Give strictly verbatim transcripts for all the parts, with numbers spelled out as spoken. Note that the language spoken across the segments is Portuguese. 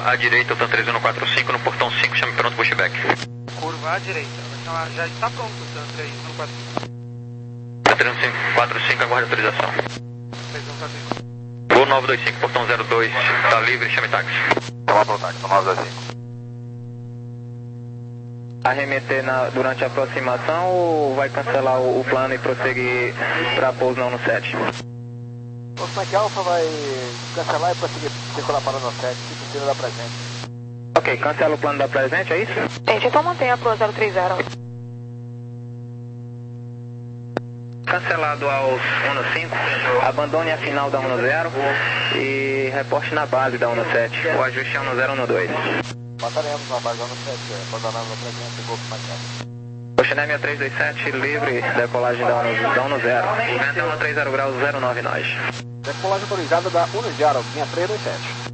curva à direita, Otan três um quatro cinco, no portão cinco, chame pronto, pushback. Curva à direita, vai chamar, já está pronto, Otan três um quatro cinco. três um quatro cinco, aguarde autorização. três um quatro cinco. Gol nove dois cinco, portão zero dois, tá livre, chame táxi. Toma pro táxi, nove dois cinco. Arremeter na, durante a aproximação ou vai cancelar o, o plano e prosseguir para pouso não no sete? O Snack Alpha vai cancelar e prosseguir circular para o no sete, se possível da presente. Ok, cancela o plano da presente, é isso? Gente, então mantenha a Pro zero três zero. Cancelado aos um no cinco, abandone a final da um no zero e reporte na base da um no sete. O ajuste é um no zero um no dois. Mataremos na base da um no sete, abandonando a presente, Golf Mike. Oceanemia três dois sete, livre, decolagem da um no zero. Vento um no três zero graus, zero nove nós. Decolagem autorizada da um no zero, linha três dois sete.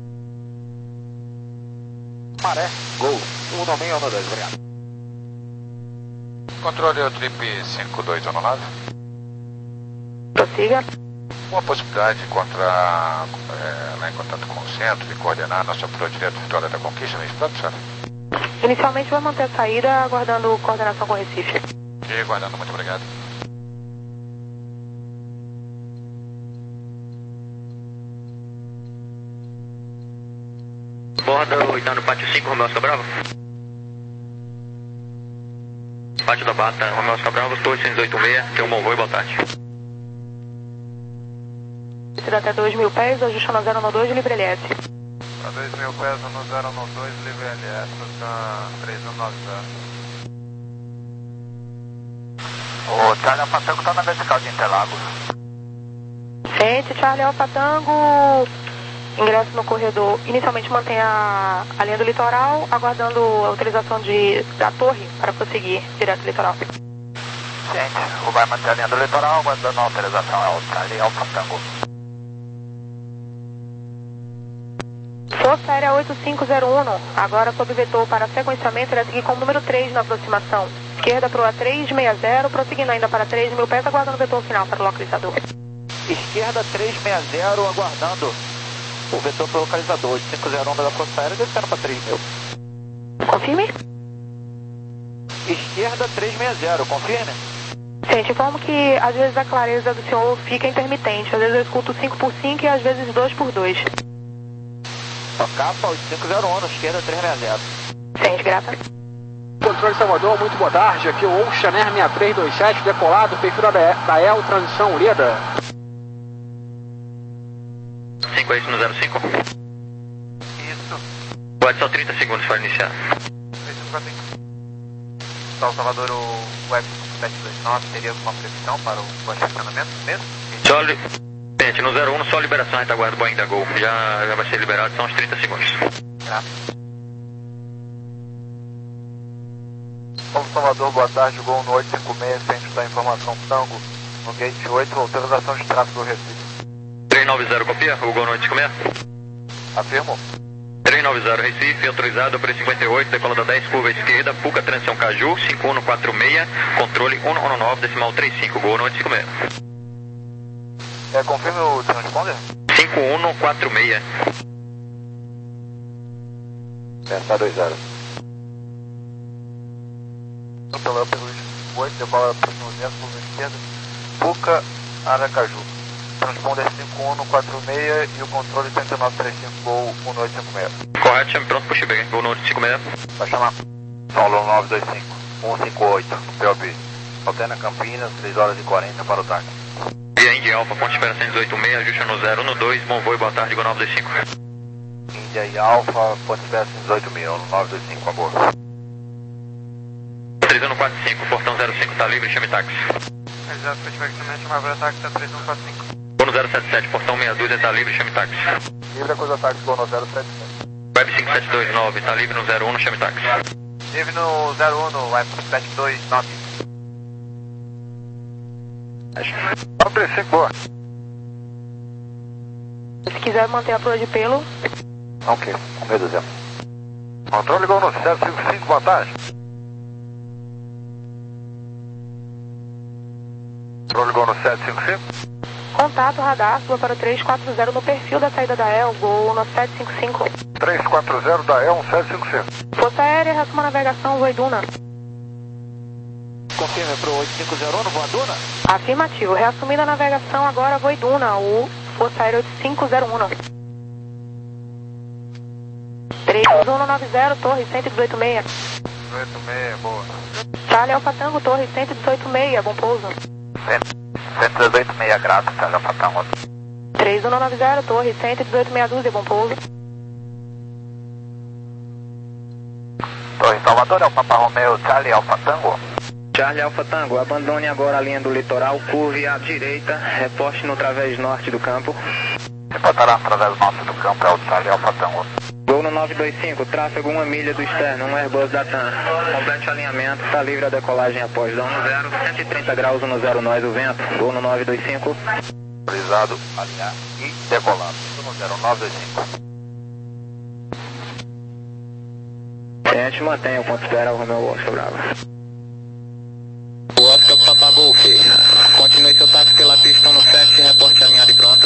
Maré, Gol, um no meio, um no dois, obrigado. Controle o trip cinco dois um nove. Prossiga. Uma possibilidade de encontrar, é, lá em contato com o centro e coordenar nossa Pro direto Vitória da Conquista nesse plano, senhor? Inicialmente vai manter a saída, aguardando coordenação com o Recife. E aguardando, muito obrigado. Borda oitavo no pátio cinco, Romeu Oscar Bravo. Pátio da Bata, Romeu Oscar Bravo, Torre seis oito seis, tem um bom voo e boa tarde. Descida até dois mil pés, ajuste no zero no dois, livre L S. A dois mil pés, no zero no dois, livre L S, tá três um nove zero. O Charlie Alfa Tango tá na vertical de Interlagos. Gente, Charlie Alfa Tango, ingresso no corredor. Inicialmente mantenha a, a linha do litoral, aguardando a utilização de, da torre para prosseguir direto do litoral. Gente, o vai manter a linha do litoral, aguardando a autorização, é o Charlie Alfa Tango. Força Aérea oito cinco zero um, agora sob vetor para sequenciamento, irá seguir com o número três na aproximação. Esquerda para o A três seis zero, prosseguindo ainda para três mil pés, aguardando o vetor final para o localizador. Esquerda três seis zero, aguardando o vetor para o localizador. oito cinco zero um da Força Aérea, descendo para três mil. Confirme? Esquerda três seis zero, confirme? Gente, informo que às vezes a clareza do senhor fica intermitente. Às vezes eu escuto cinco por cinco e às vezes dois por dois. Capa oito cinco zero um, esquerda três seis zero. Gente, grata. Controle Salvador, muito boa tarde. Aqui o Oceaner seis três dois sete, decolado, perfil da, da E L, transição Ureda. cinco é isso no zero cinco. Isso. Pode só trinta segundos para iniciar. três um quatro cinco. Sal Salvador, o Web sete dois nove, teria alguma previsão para o posicionamento mesmo? Só li... Gente, no zero um, só liberação retaguarda Boeing da Gol. Já, já vai ser liberado, são uns trinta segundos. Graças. Sal Salvador, boa tarde, Gol no oito cinco seis, centro da informação Tango, no gate oito, autorização de tráfego do Recife. três nove zero, copia? O Gol no oito cinco seis. Afirmo. três nove zero, Recife, autorizado para cinquenta e oito, decolada dez, curva esquerda, Puca, transição Caju, cinco um quatro seis, controle um um nove, decimal trinta e cinco, Gol no oito cinco seis. É, confirme o transponder? cinco um quatro seis. Pensa dois zero. Pelo pelo oito, decola próximo dez, curva esquerda, Puca, Aracaju. Transponder cinco um quatro seis e o controle três nove três cinco, Gol um oito cinco seis. Correto, chame pronto, puxa bem, Gol no oito cinco seis. Vai chamar. Solo nove dois cinco, um cinco oito, P O B. Altena Campinas, três horas e quarenta para o táxi. Via Indy Alfa, ponte espera cento e dezoito seis, ajuste no zero no dois, bom voo e boa tarde, Gol nove dois cinco. Índia e Alfa, ponte espera cento e dezoito seis, nove dois cinco, a bordo. três um quatro cinco, portão zero cinco, tá livre, chame táxi. Exato, efetivamente, chamar para táxi, três um quatro cinco. Gol no zero sete sete, portão seis dois, tá livre, chame táxi. Livre a coisa táxi, Gol no zero sete sete. Web cinco sete dois nove, tá livre no zero um, chame táxi. Livre no zero um, no Web sete dois nove. nove três cinco, boa. Se quiser manter a proa de pelo. Ok, com medo zero. Controle Gol no sete cinco cinco, boa tarde. Controle Gol no sete cinco cinco. Controle contato radar, suba para o três quatro zero no perfil da saída da E L, voo no sete cinco cinco. três quatro zero da E L sete cinco cinco. Força Aérea, reassuma a navegação, voo Iduna. Confirme para o oito cinco zero um, voa Duna. Afirmativo, reassumindo a navegação agora, voo Iduna, o Força Aérea oito cinco zero um. três um nove zero, torre cento e dezoito seis. dezoito seis, boa. Charlie Alfa Tango, torre cento e dezoito seis, bom pouso. cento e dezoito seis, grato, Charlie Alfa Tango. três um nove zero, torre cento e dezoito meia dúzia, bom pouso. Torre Salvador, é o Papa Romeo, Charlie Alfa Tango. Charlie Alfa Tango, abandone agora a linha do litoral, curve à direita, reposte no través norte do campo. Reportará através norte do campo, é o Charlie Alfa Tango. Gol no nove dois cinco, tráfego uma milha do externo, um Airbus da TAM. Complete alinhamento, está livre a decolagem após da um zero, cento e trinta graus no zero nós o vento. Gol no nove dois cinco. Autorizado, alinhar e decolado. No zero nove dois cinco. Gente, mantenha o ponto espera, o Romeo Oscar Bravo. O Oscar Papa Golf. Continue seu táxi pela pista no sete, reporte alinhado e pronto.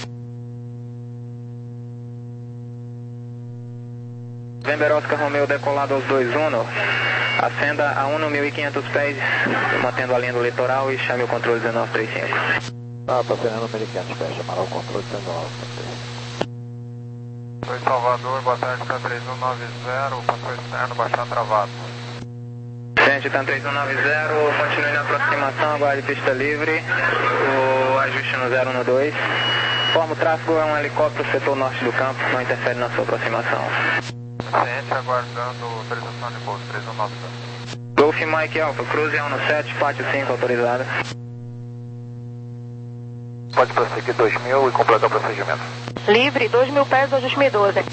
November Oscar Romeo decolado aos dois um, acenda a um mil e quinhentos pés, mantendo a linha do litoral e chame o controle dezenove trinta e cinco. Ah, tá sendo mil e quinhentos pés, chamará o controle dezenove trinta e cinco. Oi, Salvador, boa tarde, tá três um nove zero, passou externo, baixar travado. Gente, tá três um nove zero, continue na aproximação, aguarde pista livre, o ajuste no zero um dois. Forma o tráfego, é um helicóptero setor norte do campo, não interfere na sua aproximação. Cliente aguardando autorização de pouso, três um nove zero. Golf Mike Alpha, cruze um no sete, pátio cinco, autorizada. Pode prosseguir dois mil e completar o procedimento. Livre, dois mil pés do ajuste mil e doze.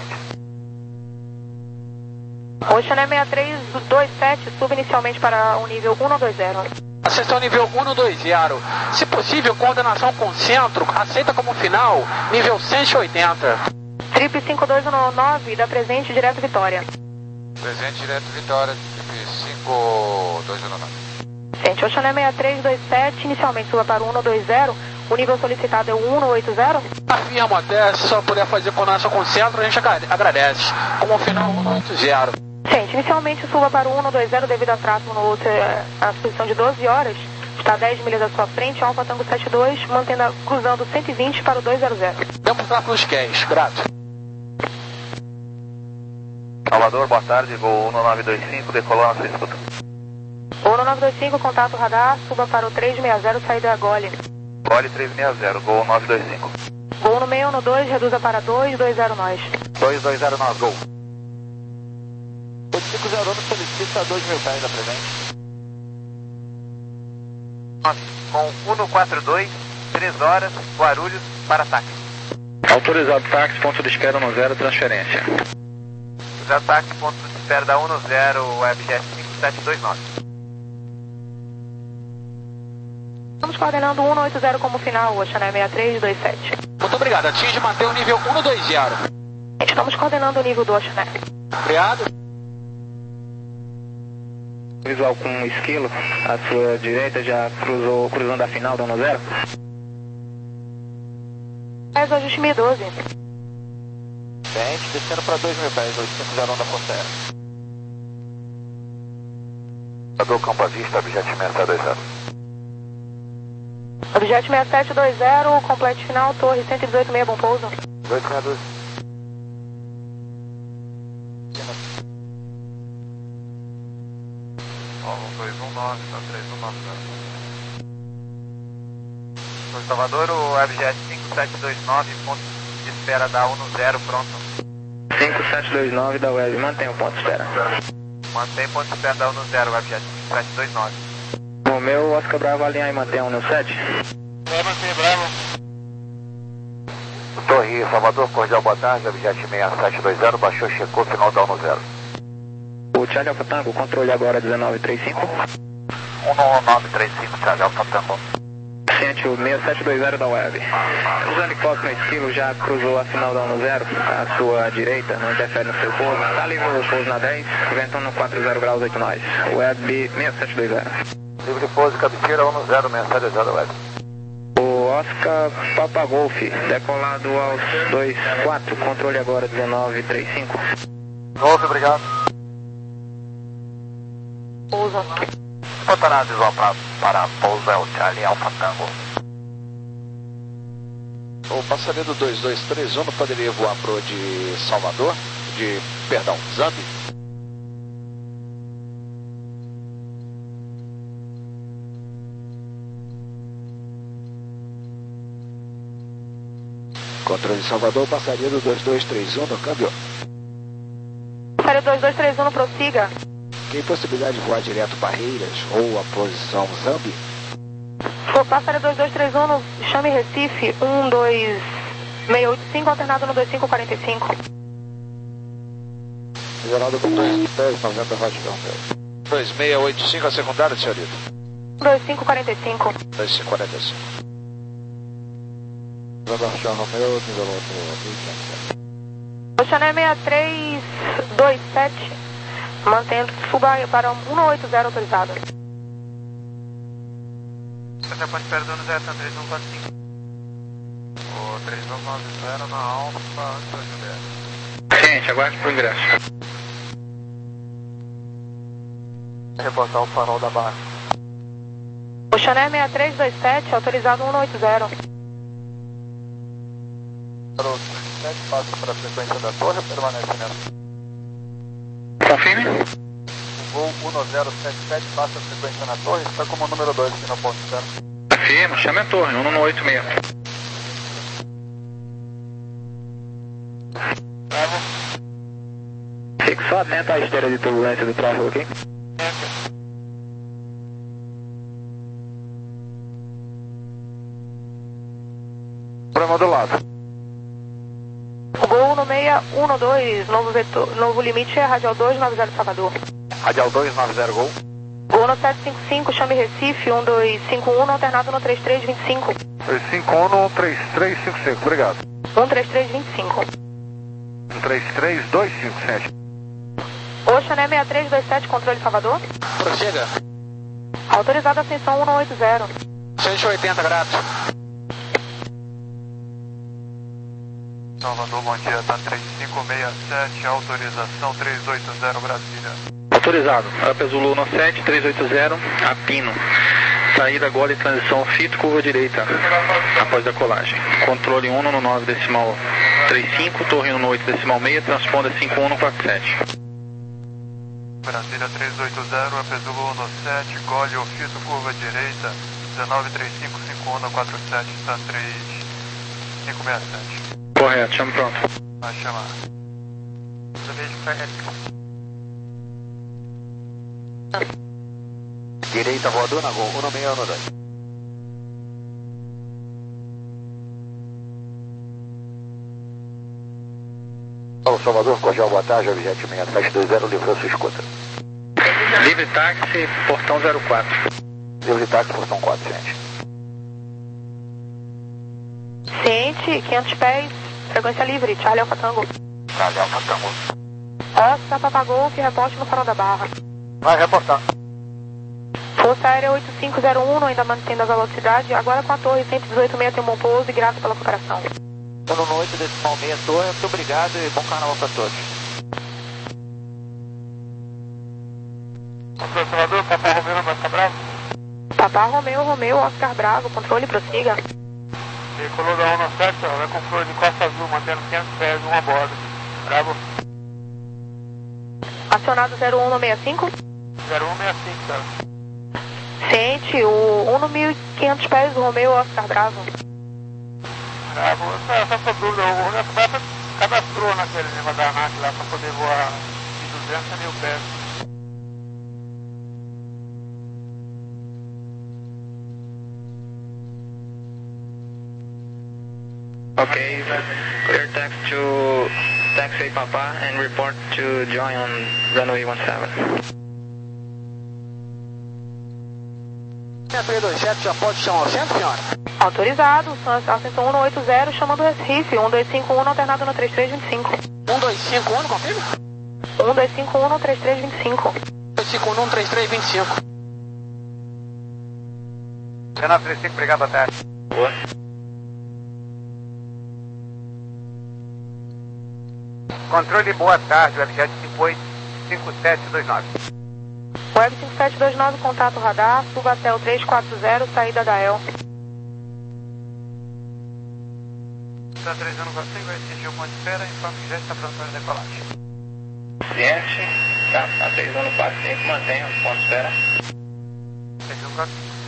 Ocean sessenta e três dois sete, suba inicialmente para o nível um dois zero. Acessão nível um dois zero. Se possível, coordenação com centro, aceita como final, nível cento e oitenta. Trip cinco dois um nove, da presente direto Vitória. Presente direto Vitória, Trip cinco dois um nove. Gente, Ocean sessenta e três dois sete, inicialmente suba para o um dois zero. O nível solicitado é o um oito zero. Afirmo até, se só puder fazer coordenação com centro, a gente agradece. Como final um oito zero. Gente, inicialmente suba para o um dois zero devido a tráfego no outro, a posição de doze horas. Está a dez milhas à sua frente, Alfa Tango setenta e dois, mantendo, cruzando cento e vinte para o dois zero zero. Tempo tráfego nos quens, grato. Salvador, boa tarde, Gol um nove dois cinco, decolando a sua escuta. um nove dois cinco, contato radar, suba para o três seis zero, saída Gole. Gole três seis zero, Gol um nove dois cinco. Gol no seis um dois, reduza para dois dois zero nós. dois dois zero nós, Gol. oito cinco zero um solicita dois mil pés da presente. Com um quatro dois, três horas, Guarulhos, para táxi. Autorizado táxi, ponto de espera no zero, transferência. Já táxi, ponto de espera da um zero, Webjet cinco sete dois nove. Estamos coordenando um oito zero como final, Ocean sessenta e três dois sete. Muito obrigado, atinge e mantém o nível um dois zero. Estamos coordenando o nível do Ocean, né? Obrigado. Visual com um esquilo, à sua direita já cruzou, cruzando a final da um zero. Faz o ajuste mil e doze. Gente, descendo para dois mil pés, oito cinco zero um da Força Aérea. Salvador, campo à vista, objeto seis sete dois zero. Objeto seis sete dois zero, complete final, torre cento e dezoito seis, bom pouso. dois seis dois. dois um nove, tá três um nove zero. Salvador, o Webjet cinco sete dois nove, ponto de espera da um zero, pronto. cinco sete dois nove da Web, mantém o ponto de espera. Mantém ponto de espera da um zero, Webjet cinco sete dois nove. Romeu, Oscar Bravo, alinhar e manter um sete. É, mantém, Bravo. Torre Salvador, cordial, boa tarde, Webjet seis sete dois zero, baixou, checou, final da um zero. O Charlie Alfa Tango, controle agora dezenove trinta e cinco. um nove três cinco, Charlie Alfa Tango. Ciente, o seis sete dois zero da Web. Os helicópteros no esquilo já cruzou a final da um zero, à sua direita, não interfere no seu pouso. Está livre o pouso na dez, ventando quatro zero graus oito nós. Web seis sete dois zero. Livre pouso, cabeceira um zero, seis sete dois zero, Web. O Oscar Papa Golf, decolado aos dois quatro, controle agora dezenove trinta e cinco. Golf, obrigado. Pousa. Botar visual para, para pousa é o Charlie Alpha Tango. O passageiro do dois dois três um poderia voar pro de Salvador, de, perdão, Zambi? Controle de Salvador, passageiro dois dois três um no câmbio. Passageiro dois dois três um, prossiga. Tem possibilidade de voar direto Barreiras ou a posição Zambi? Passageiro dois dois três um, chame Recife, um dois seis oito cinco, alternado no dois cinco quatro cinco. Geraldo com dois dez, noventa, Roger dois seis oito cinco, a secundária, senhorita? dois cinco quatro cinco. dois cinco quatro cinco. Sebastião Romeu, nível outro. Oceané seis três dois sete, mantendo, suba para um não oito zero autorizado. Você pode perder no zero três um quatro cinco. O três um nove zero na Alfa, antes da Juliette. Gente, aguarde pro ingresso. Reportar o farol da Barra. Oceané seis três dois sete, autorizado um não oito zero. Farol sete passa para a frequência da torre, permanece nela. Confirme. O voo um zero sete sete passa a frequência na torre, está como número dois aqui no ponto zero. Confirmo, chame a torre, um não oito seis. Fique só atento à esteira de turbulência do tráfego aqui. Problema do lado. Gol no seis um dois, novo, vetor, novo limite é Radial dois nove zero Salvador. Radial dois nove zero, gol. Gol no sete cinco cinco, chame Recife, um dois cinco um, alternado no três três dois cinco. dois cinco um, três três cinco cinco, obrigado. um três três dois cinco. um três três dois cinco sete. Oceané seis três dois sete, controle Salvador. Prossiga. Autorizado ascensão um não oito zero. cento e oitenta graus. Salvador, bom dia, tá três cinco seis sete, autorização três oito zero Brasília. Autorizado. Up Zulu no sete três oito zero, Apino. Saída agora e transição fito, curva direita, após a colagem. Controle um no nove decimal trinta e cinco, torre um no oito decimal seis, transponda cinco um no quatro sete. Brasília três oito zero, Up Zulu no sete, gole o fito, curva direita, dezenove trinta e cinco, cinco um no quatro sete, está três cinco seis sete. Correto, chame pronto. Vai chamar. Direita voador na gol, um seis um dois. Paulo Salvador, cordial boa tarde, objeto seis sete dois zero, livrou sua escuta. Livre táxi, portão zero quatro. Livre táxi, portão quatro, gente. Ciente, quinhentos pés, frequência livre, Charlie Alpha Tango. Charlie Alpha Tango. Oscar Papa Golf, reporte no farol da Barra. Vai reportar. Força Aérea oito cinco zero um, ainda mantendo a velocidade, agora com a torre cento e dezoito seis tem um bom pouso e graças pela cooperação. um no oito decimal seis, torre, muito obrigado e bom carnaval para todos. Salvador, Papa Romeu, Oscar Bravo. Papa Romeu, Romeu, Oscar Bravo, controle, prossiga. Veículo da um no sete, vai com flor de Costa Azul, mantendo quinhentos pés, um a bordo. Bravo. Acionado zero um no seis cinco. zero um seis cinco, tá? Ciente, o um no mil e quinhentos pés, Romeu, Oscar Bravo. Bravo, essa, essa dúvida, o Romeu cadastrou naquele negócio da ANAC lá para poder voar de duzentos mil pés. Okay, clear taxi to taxi Papa and report to join on runway seventeen. três dois sete, já pode chamar o centro, senhora? Autorizado, ascensão um não oito zero, chamando Recife, um dois cinco um, alternado no três três dois cinco. um dois cinco um, confirma? um dois cinco um no três três dois cinco. dois cinco um, três três dois cinco. dezenove trinta e cinco, obrigado, boa tarde. Boa. Controle, boa tarde, Webjet cinco oito cinco sete dois nove. Web cinco sete dois nove, contato radar, Subatel três quatro zero, saída da E L. Tá três um quatro cinco, vai atingir o ponto de espera, informe que já está pronto para decolagem. Ciente, tá, tá três um quatro cinco, mantenha o ponto de espera. três um quatro cinco.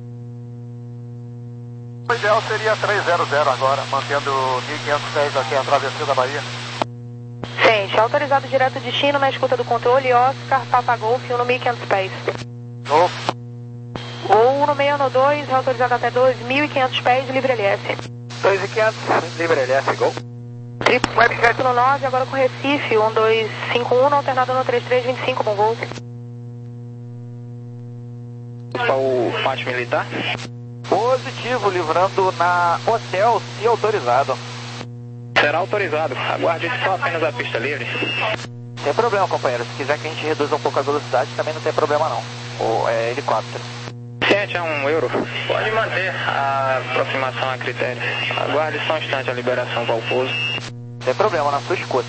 O ideal seria três zero zero agora, mantendo mil e quinhentos pés aqui a travessia da Bahia. Ciente, autorizado direto destino na escuta do controle, Oscar, Papa Golf, um no mil e quinhentos pés. Golf. Voo um no seis um dois, autorizado até dois mil e quinhentos pés, livre L S. dois mil e quinhentos, livre L S, gol. Triplo Webjet no nove, agora com Recife, um dois cinco um, alternado no três três dois cinco, bom voo. Para o pátio militar? Positivo, livrando na hotel, se autorizado. Será autorizado. Aguarde só apenas a pista livre. Não tem problema, companheiro. Se quiser que a gente reduza um pouco a velocidade, também não tem problema não. Ou é helicóptero. Ciente, é um euro. Pode manter a aproximação a critério. Aguarde só um instante a liberação para o pouso. Não tem problema, na sua escuta.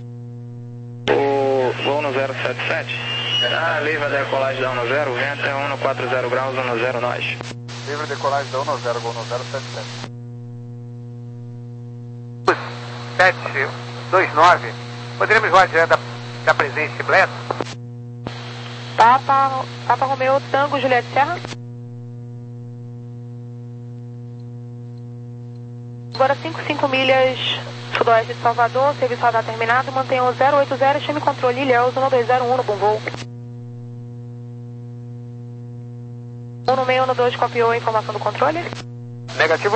O voo no zero sete sete. Ah, livre a decolagem da um no zero, vento é um no quatro zero graus, um no zero nós. Livre decolagem da um no zero, gol no zero sete sete. sete dois nove, poderíamos voar direto da, da presença Bleto? Papa, Papa Romeo, Tango, Juliette Serra. Agora cinco cinco milhas sudoeste de Salvador, serviço radar terminado, mantenha o zero oito zero, chame controle Ilhéus, um dois zero um no bom voo. um no seis um dois, copiou a informação do controle? Negativo.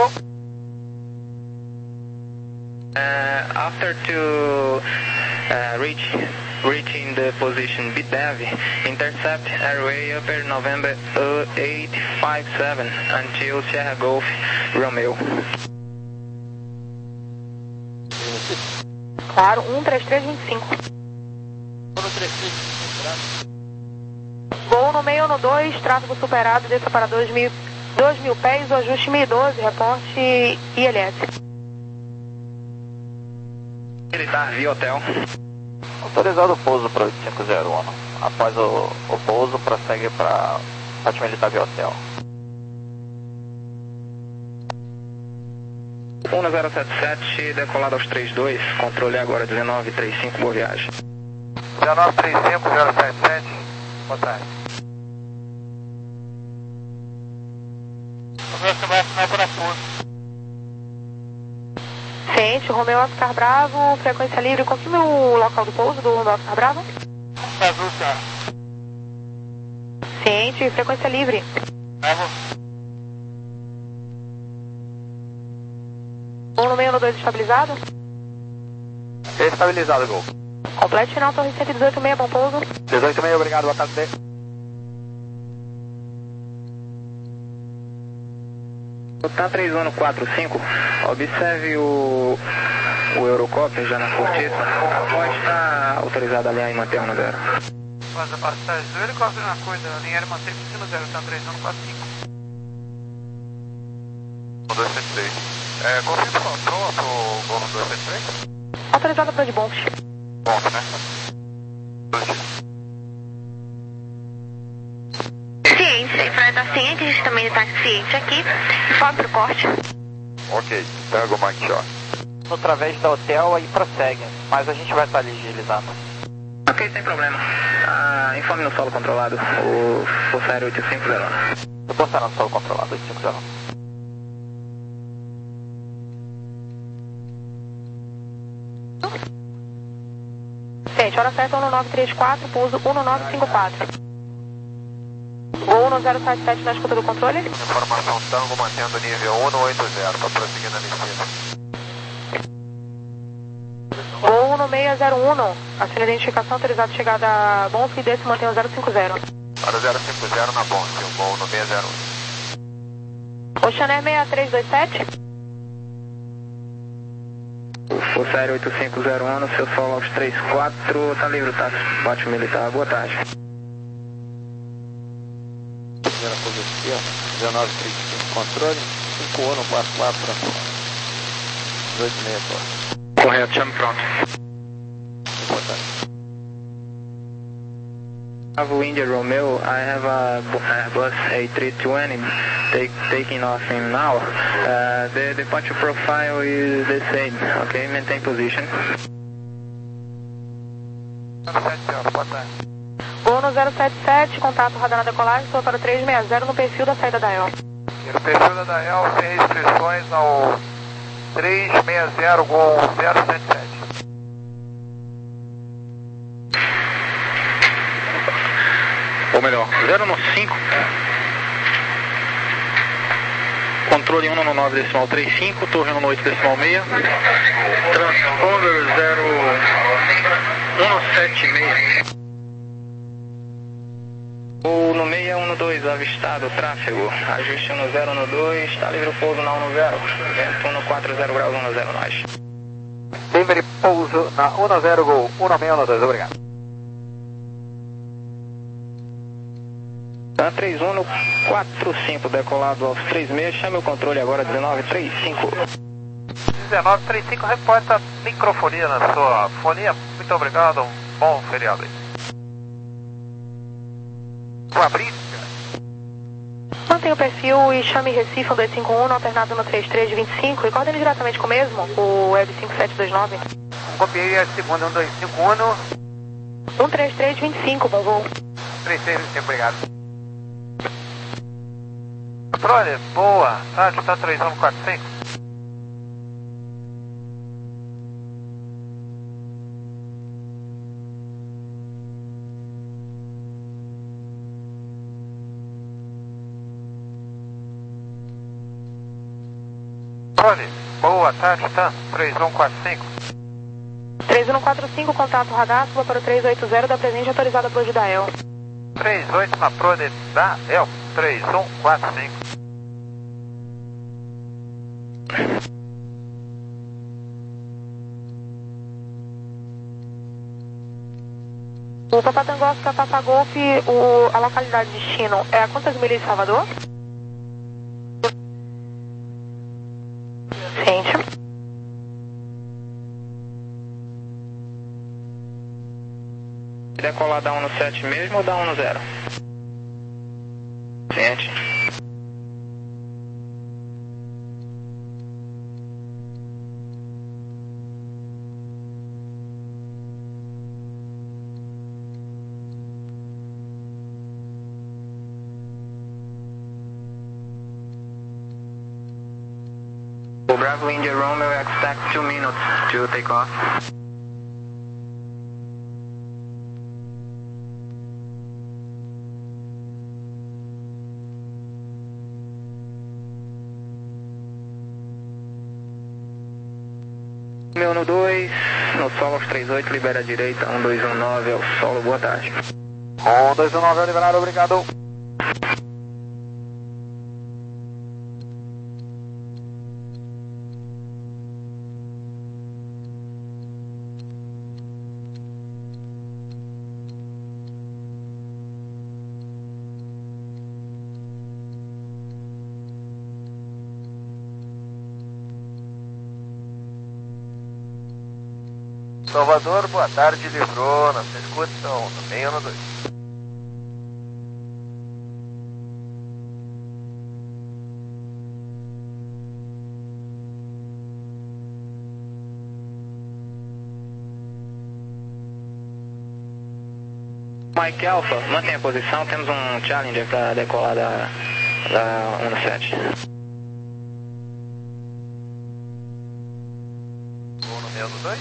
Uh, after to uh, reach reaching the position B D E V, intercept airway upper November eight five seven until Sierra Golf Romeo. Claro, um três três dois cinco. Voo no seis um dois, tráfego superado, desça para dois mil pés, o ajuste mil e doze, reporte I L S. Militar via hotel. Autorizado o pouso para oito cinco zero um. Após o, o pouso, prossegue para Pátio Militar via hotel. um no zero sete sete, decolado aos trinta e dois, controle agora dezenove trinta e cinco, boa viagem. dezenove trinta e cinco, zero sete sete, boa tarde. Você vai assinar para pouso. Ciente, Romeo Oscar Bravo, frequência livre, confirme o local do pouso do Romeo Oscar Bravo. Azul, tá. Ciente, frequência livre. Bravo. um no seis um dois estabilizado. Estabilizado, gol. Complete final, torre cento e dezoito seis, bom pouso. dezoito seis, obrigado, boa tarde. Tá três um quatro cinco, observe o, o Eurocopter já na cortiça. Pode estar autorizado ali em manter no zero. Faz a passagem do helicóptero na coisa, a linha aérea mantém no zero, tá três um quatro cinco. um dois sete três. É, confirma pronto o voo no dois sete três? Autorizado para de bons. Bom, né? Ciente, sem frente da ciente, a gente também está ciente aqui. Informe para o corte. Ok, Tango Mike Short. Através da hotel aí prossegue, mas a gente vai estar agilizando. Ok, sem problema. Ah, informe no solo controlado, o Força Aérea oito cinco zero. Eu estou no solo controlado, oito cinco zero. Ciente, hora certa um no nove três quatro, pouso um no nove cinco quatro. Voo no zero sete sete na escuta do controle. Informação Tango mantendo nível um no oito zero, para prosseguir na descida. Voo no seis zero um, assina a identificação, autorizado chegada a bom e desse mantém o zero cinco zero. Para zero cinco zero na Bonte, um voo no seis zero um. Oceaner seis três dois sete. Força Aérea oito cinco zero um, no seu solo aos trinta e quatro, tá livre, tá? Bate militar, boa tarde. Primeira posição, dezenove trinta e cinco, controle, cinco um no quatro quatro, dezoito seis, Correto, chame pronto. Bravo India Romeo, I have a Airbus A three twenty take, taking off in now. Uh, the departure profile is the same, okay? Maintain position. Gol no zero sete sete, contato radar na decolagem, sua para três seis zero no perfil da saída da E L. E no perfil da D A L, sem restrições ao três seis zero, Gol zero sete sete. Ou melhor, zero no cinco. Controle um no nove decimal trinta e cinco, torre um no oito decimal seis. Transponder zero um no sete seis. O no seis um no dois, avistado, tráfego. Ajuste um no zero no dois, está livre o pouso na um no zero. Vento um no quatro zero graus, um no zero nós. Livre pouso na um no zero, Gol um no seis um no dois, obrigado. Tá três um no quatro cinco, decolado aos três seis, chame o controle agora, dezenove trinta e cinco. dezenove trinta e cinco, reporta microfonia na sua fonia. Muito obrigado, um bom feriado aí. Fabrício. Mantenha o perfil e chame Recife um dois cinco um, no alternado no três três vinte e cinco e coordene diretamente com o mesmo, o Web cinco sete dois nove. Copiei a segunda, um dois cinco um no... um três três vinte e cinco, bom voo. três três vinte e cinco, obrigado. Controle, boa, tá, está três um quatro cinco. Controle, boa, tá, está três um quatro cinco. três um quatro cinco, contato radar, suba para o três oito zero da presente autorizada por da E L. três oito na prode da E L, três um quatro cinco. O Papatango Oscar Papa Golf, o, a localidade de destino é a quantas milhas de Salvador? Ciente. Decolar da um no sete mesmo ou da um no zero? Ciente. Bravo India Romeo, expect two minutes to take off. Meu no dois, no solo aos três oito, libera a direita, um dois um nove ao solo, boa tarde. um dois um nove é liberado, obrigado. Salvador, boa tarde, livrou na sua escuta, no meio no dois. Mike Alpha, mantenha a posição, temos um Challenger para decolar da, da um no sete. Vou no meio no dois.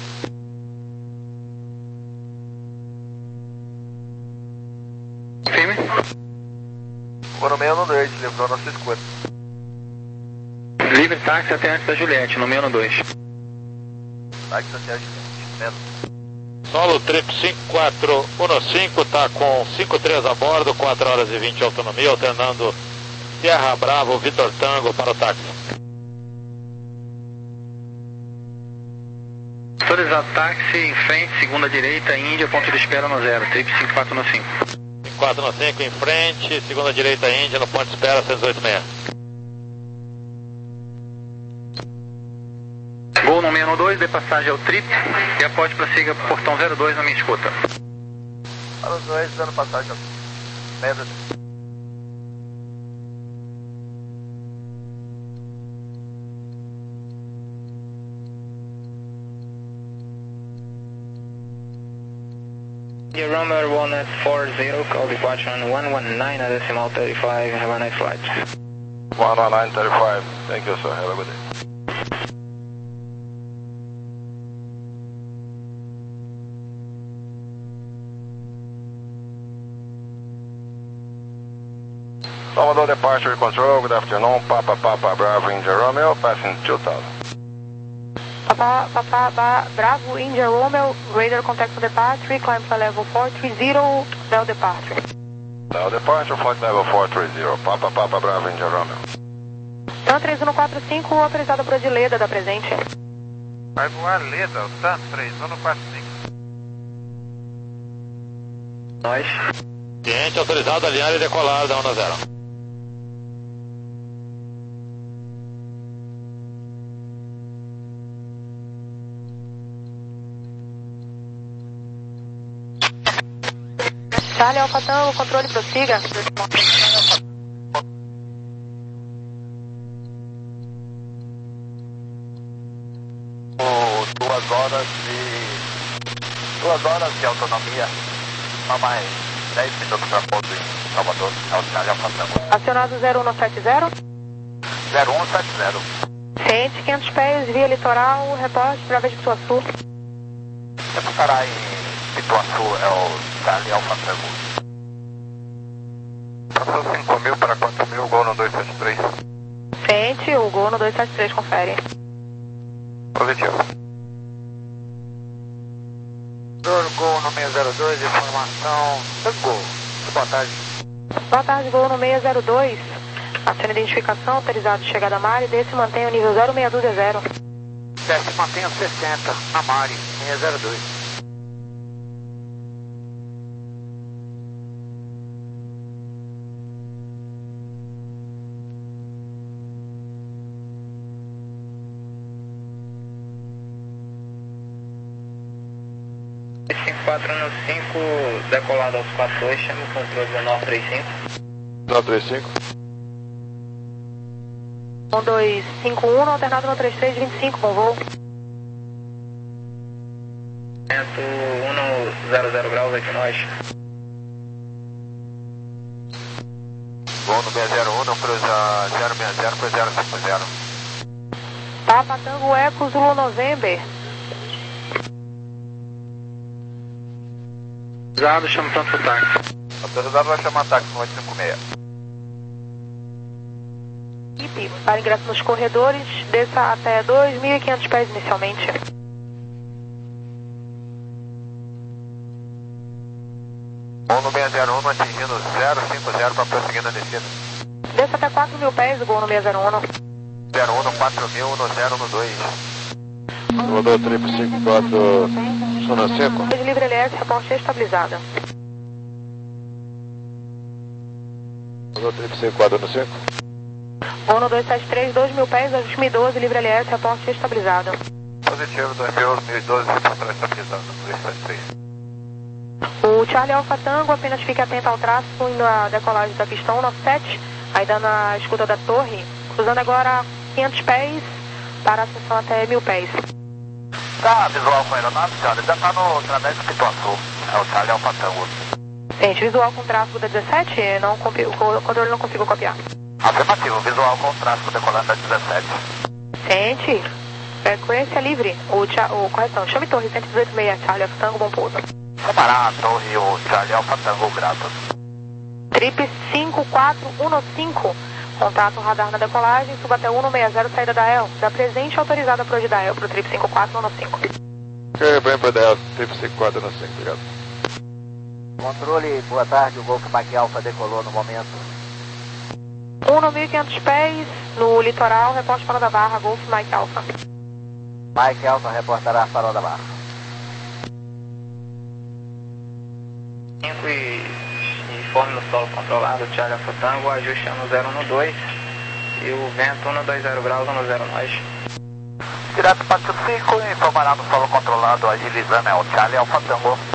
Firme. Vou no meio no dois, livrou na sua escuta. Livre táxi até antes da Juliette, no meio no dois. Táxi até a Juliette, menos. Solo trip cinco quatro um cinco, está com cinco três a bordo, quatro horas e vinte de autonomia, alternando Sierra Bravo, Vitor Tango para o táxi. Autorizado táxi em frente, segunda direita, Índia, ponto de espera no zero, trip cinco quatro um cinco. cinco quatro um cinco em frente, segunda direita, Índia, no ponto de espera, seis oito seis. Gol no seis um dois, de passagem ao trip, e após prossiga para o portão zero dois na minha escuta. Para os dois, dando passagem ao Pedro. Romeo one at four zero, call departure on one one nine at decimal thirty-five, have a nice flight. one one nine thirty-five, thank you sir, have a good day. Salvador departure control, good afternoon, Papa Papa Bravo India Romeo, passing two thousand. Papa Papa ba, Bravo India Romeo, radar contact for departure, climb for level four three zero, Bell departure. Bell departure, flight level four three zero, Papa Papa Bravo India Romeo. TAM três um quatro cinco, autorizado para de Leda, da presente. Vai voar Leda, TAM três um quatro cinco. Nós. Cliente autorizado a alinhar e decolar da onda zero. Charlie Alfa Tango, controle prossiga. Oh, duas horas de... Duas horas de autonomia. Só mais dez minutos para pouso em Salvador. É o Charlie Alfa Tango. Acionado zero um sete zero. zero um sete zero. Ciente, quinhentos pés, via litoral, reporte para Vez de Pituaçu. Você ficará em Pituaçu, é o Charlie Alfa Tango. Passou cinco mil para quatro mil, gol no dois sete três. Ciente, o gol no dois sete três, confere. Positivo. Gol no seis zero dois, informação. Gol. Boa tarde. Boa tarde, gol no seis zero dois. Aciona identificação, autorizado de chegada a Mari, desse mantém o nível zero seis dois zero. Desce, mantenha sessenta, na Mari, seis zero dois. cinco quatro um cinco, decolado aos quatro dois, chama o controle nove três cinco. nove três cinco. um dois cinco um, alternado no três três vinte e cinco, com voo. Vento um no zero zero graus aqui nós. Voo no seis zero um, não cruza zero seis zero, cruza zero cinco zero. Papa Tango Eco Zulu November. Autorizado, chama tanto pro táxi. Autorizado vai chamar táxi no oito cinco seis. Equipe, para ingresso nos corredores, desça até dois mil e quinhentos pés inicialmente. Voo no seis zero um, atingindo zero cinco zero para prosseguir na descida. Desça até quatro mil pés, o gol no seis zero um. zero um no quatro mil, no zero no dois. Rodou trip cinco quatro, zona cinco. De livre L S, reporte estabilizada. Rodou trip cinco quatro no cinco. Gol no dois sete três, dois mil pés, dois mil e doze, livre L S, reporte estabilizada. Positivo, dois mil e doze, reporte estabilizado, dois sete três. O Charlie Alfa Tango, apenas fique atento ao tráfego indo a decolagem da pista um nove sete, aí dando a escuta da torre, cruzando agora quinhentos pés para a ascensão até mil pés. Tá, visual com a aeronave, Charlie, já tá no Travesco Pituaçu, é o Charlie Alfa Tango. Gente, visual com tráfego da dezessete, não, o controle não consigo copiar. Afirmativo, visual com tráfego decolando da dezessete. Sente, frequência livre, o, o correção, chame torre cento e dezoito seis, Charlie Alfa Tango, bom pouso. Camará, torre, o Charlie Alfa Tango, grato. Trip cinco quatro um cinco, contato radar na decolagem, suba até um seis zero, saída da E L, da presente autorizada para o da E L, para o Trip cinco quatro um cinco. Ok, bem para D L, Trip cinco quatro um cinco, obrigado. Controle, boa tarde, o Golf Mike Alpha decolou no momento. um no mil e quinhentos pés, no litoral, reporte Farol da Barra, Golf Mike Alpha. Mike Alpha reportará Farol da Barra. cinco e informe no solo controlado, Charlie Alfa Tango, ajuste no zero um dois e o vento um no dois zero graus, um no zero nós. Direto para o cinco, informará no solo controlado, agilizando é o Charlie Alfa Tango.